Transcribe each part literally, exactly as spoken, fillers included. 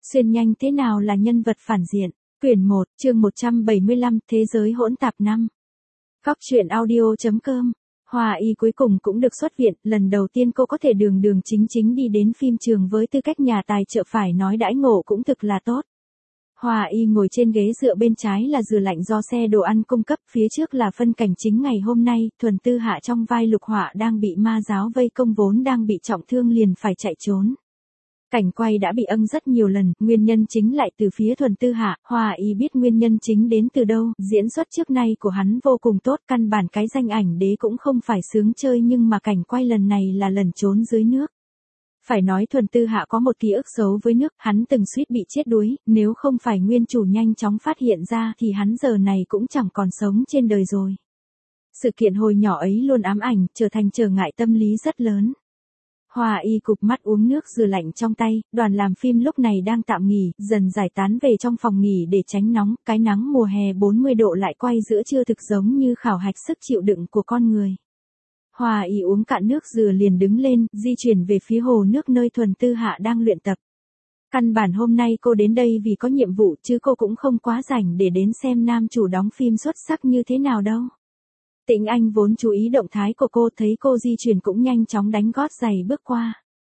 Xuyên nhanh thế nào là nhân vật phản diện? Quyển một, chương một trăm bảy mươi lăm, Thế giới hỗn tạp năm. Góc truyện audio.com. Hòa Y cuối cùng cũng được xuất viện, lần đầu tiên cô có thể đường đường chính chính đi đến phim trường với tư cách nhà tài trợ, phải nói đãi ngộ cũng thực là tốt. Hòa Y ngồi trên ghế dựa, bên trái là dừa lạnh do xe đồ ăn cung cấp, phía trước là phân cảnh chính ngày hôm nay, Thuần Tư Hạ trong vai Lục Họa đang bị ma giáo vây công, vốn đang bị trọng thương liền phải chạy trốn. Cảnh quay đã bị âng rất nhiều lần, nguyên nhân chính lại từ phía Thuần Tư Hạ. Hòa Y biết nguyên nhân chính đến từ đâu, diễn xuất trước nay của hắn vô cùng tốt, căn bản cái danh ảnh đế cũng không phải sướng chơi, nhưng mà cảnh quay lần này là lần trốn dưới nước. Phải nói Thuần Tư Hạ có một ký ức xấu với nước, hắn từng suýt bị chết đuối, nếu không phải nguyên chủ nhanh chóng phát hiện ra thì hắn giờ này cũng chẳng còn sống trên đời rồi. Sự kiện hồi nhỏ ấy luôn ám ảnh, trở thành trở ngại tâm lý rất lớn. Hòa Y cụp mắt uống nước dừa lạnh trong tay, đoàn làm phim lúc này đang tạm nghỉ, dần giải tán về trong phòng nghỉ để tránh nóng, cái nắng mùa hè bốn mươi độ lại quay giữa trưa thực giống như khảo hạch sức chịu đựng của con người. Hòa Y uống cạn nước dừa liền đứng lên, di chuyển về phía hồ nước nơi Thuần Tư Hạ đang luyện tập. Căn bản hôm nay cô đến đây vì có nhiệm vụ, chứ cô cũng không quá rảnh để đến xem nam chủ đóng phim xuất sắc như thế nào đâu. Tĩnh Anh vốn chú ý động thái của cô, thấy cô di chuyển cũng nhanh chóng đánh gót giày bước qua.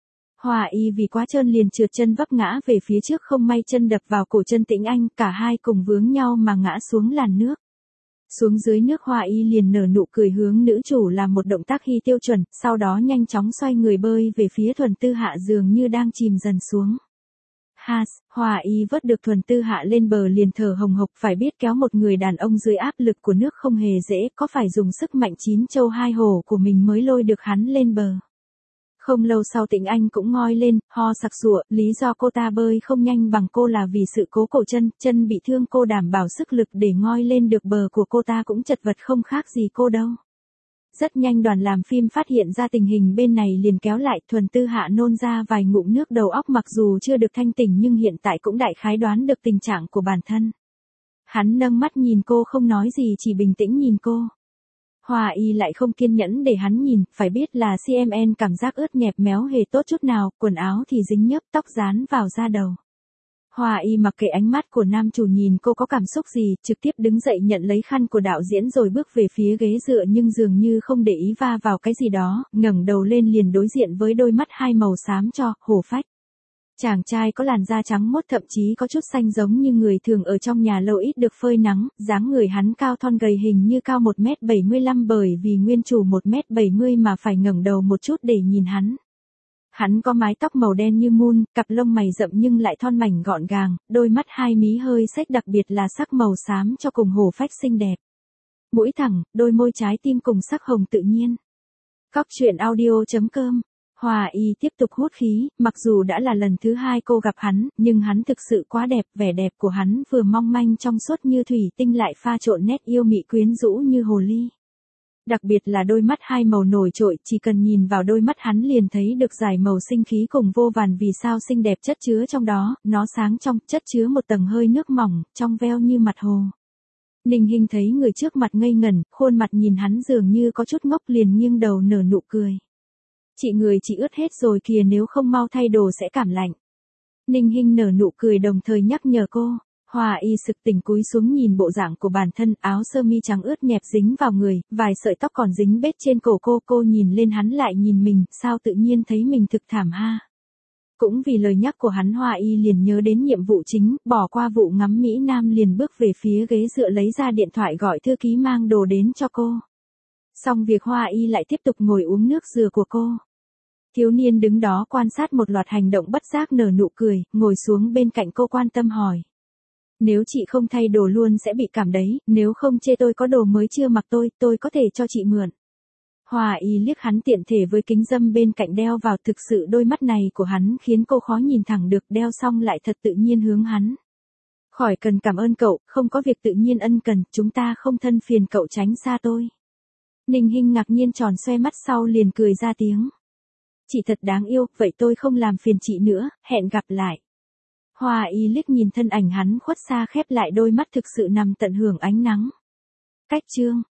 Hòa Y vì quá trơn liền trượt chân vấp ngã về phía trước, không may chân đập vào cổ chân Tĩnh Anh, cả hai cùng vướng nhau mà ngã xuống làn nước. Xuống dưới nước, Hòa Y liền nở nụ cười hướng nữ chủ làm một động tác hy tiêu chuẩn, sau đó nhanh chóng xoay người bơi về phía Thuần Tư Hạ dường như đang chìm dần xuống. Has, Hòa Y vớt được Thuần Tư Hạ lên bờ liền thở hồng hộc, phải biết kéo một người đàn ông dưới áp lực của nước không hề dễ, có phải dùng sức mạnh chín châu hai hổ của mình mới lôi được hắn lên bờ. Không lâu sau Tĩnh Anh cũng ngoi lên, ho sặc sụa, lý do cô ta bơi không nhanh bằng cô là vì sự cố cổ chân, chân bị thương, cô đảm bảo sức lực để ngoi lên được bờ của cô ta cũng chật vật không khác gì cô đâu. Rất nhanh đoàn làm phim phát hiện ra tình hình bên này liền kéo lại, Thuần Tư Hạ nôn ra vài ngụm nước, đầu óc mặc dù chưa được thanh tỉnh nhưng hiện tại cũng đại khái đoán được tình trạng của bản thân. Hắn nâng mắt nhìn cô không nói gì, chỉ bình tĩnh nhìn cô. Hòa Y lại không kiên nhẫn để hắn nhìn, phải biết là xê em en cảm giác ướt nhẹp méo hề tốt chút nào, quần áo thì dính nhớp, tóc dán vào da đầu. Hòa Y mặc kệ ánh mắt của nam chủ nhìn cô có cảm xúc gì, trực tiếp đứng dậy nhận lấy khăn của đạo diễn rồi bước về phía ghế dựa, nhưng dường như không để ý va vào cái gì đó, ngẩng đầu lên liền đối diện với đôi mắt hai màu xám cho, hổ phách. Chàng trai có làn da trắng mốt, thậm chí có chút xanh giống như người thường ở trong nhà lâu ít được phơi nắng, dáng người hắn cao thon gầy, hình như cao một mét bảy mươi lăm bởi vì nguyên chủ một mét bảy mươi mà phải ngẩng đầu một chút để nhìn hắn. Hắn có mái tóc màu đen như mun, cặp lông mày rậm nhưng lại thon mảnh gọn gàng, đôi mắt hai mí hơi xếch, đặc biệt là sắc màu xám cho cùng hổ phách xinh đẹp. Mũi thẳng, đôi môi trái tim cùng sắc hồng tự nhiên. Góc truyện audio.com. Hòa Y tiếp tục hút khí, mặc dù đã là lần thứ hai cô gặp hắn, nhưng hắn thực sự quá đẹp, vẻ đẹp của hắn vừa mong manh trong suốt như thủy tinh lại pha trộn nét yêu mị quyến rũ như hồ ly. Đặc biệt là đôi mắt hai màu nổi trội, chỉ cần nhìn vào đôi mắt hắn liền thấy được dải màu sinh khí cùng vô vàn vì sao xinh đẹp chất chứa trong đó, nó sáng trong, chất chứa một tầng hơi nước mỏng, trong veo như mặt hồ. Ninh Hinh thấy người trước mặt ngây ngẩn, khuôn mặt nhìn hắn dường như có chút ngốc liền nghiêng đầu nở nụ cười. Chị, người chị ướt hết rồi kìa, nếu không mau thay đồ sẽ cảm lạnh. Ninh Hinh nở nụ cười đồng thời nhắc nhở cô. Hòa Y sực tỉnh cúi xuống nhìn bộ dạng của bản thân, áo sơ mi trắng ướt nhẹp dính vào người, vài sợi tóc còn dính bết trên cổ cô, cô nhìn lên hắn lại nhìn mình, sao tự nhiên thấy mình thực thảm ha. Cũng vì lời nhắc của hắn, Hòa Y liền nhớ đến nhiệm vụ chính, bỏ qua vụ ngắm Mỹ Nam liền bước về phía ghế dựa lấy ra điện thoại gọi thư ký mang đồ đến cho cô. Xong việc Hòa Y lại tiếp tục ngồi uống nước dừa của cô. Thiếu niên đứng đó quan sát một loạt hành động bất giác nở nụ cười, ngồi xuống bên cạnh cô quan tâm hỏi. Nếu chị không thay đồ luôn sẽ bị cảm đấy, nếu không chê tôi có đồ mới chưa mặc, tôi, tôi có thể cho chị mượn. Hòa Y liếc hắn tiện thể với kính râm bên cạnh đeo vào, thực sự đôi mắt này của hắn khiến cô khó nhìn thẳng được, đeo xong lại thật tự nhiên hướng hắn. Khỏi cần cảm ơn cậu, không có việc tự nhiên ân cần, chúng ta không thân phiền cậu tránh xa tôi. Ninh Hinh ngạc nhiên tròn xoe mắt, sau liền cười ra tiếng. Chị thật đáng yêu, vậy tôi không làm phiền chị nữa, hẹn gặp lại. Hòa Y liếc nhìn thân ảnh hắn khuất xa, khép lại đôi mắt, thực sự nằm tận hưởng ánh nắng. Cách chương.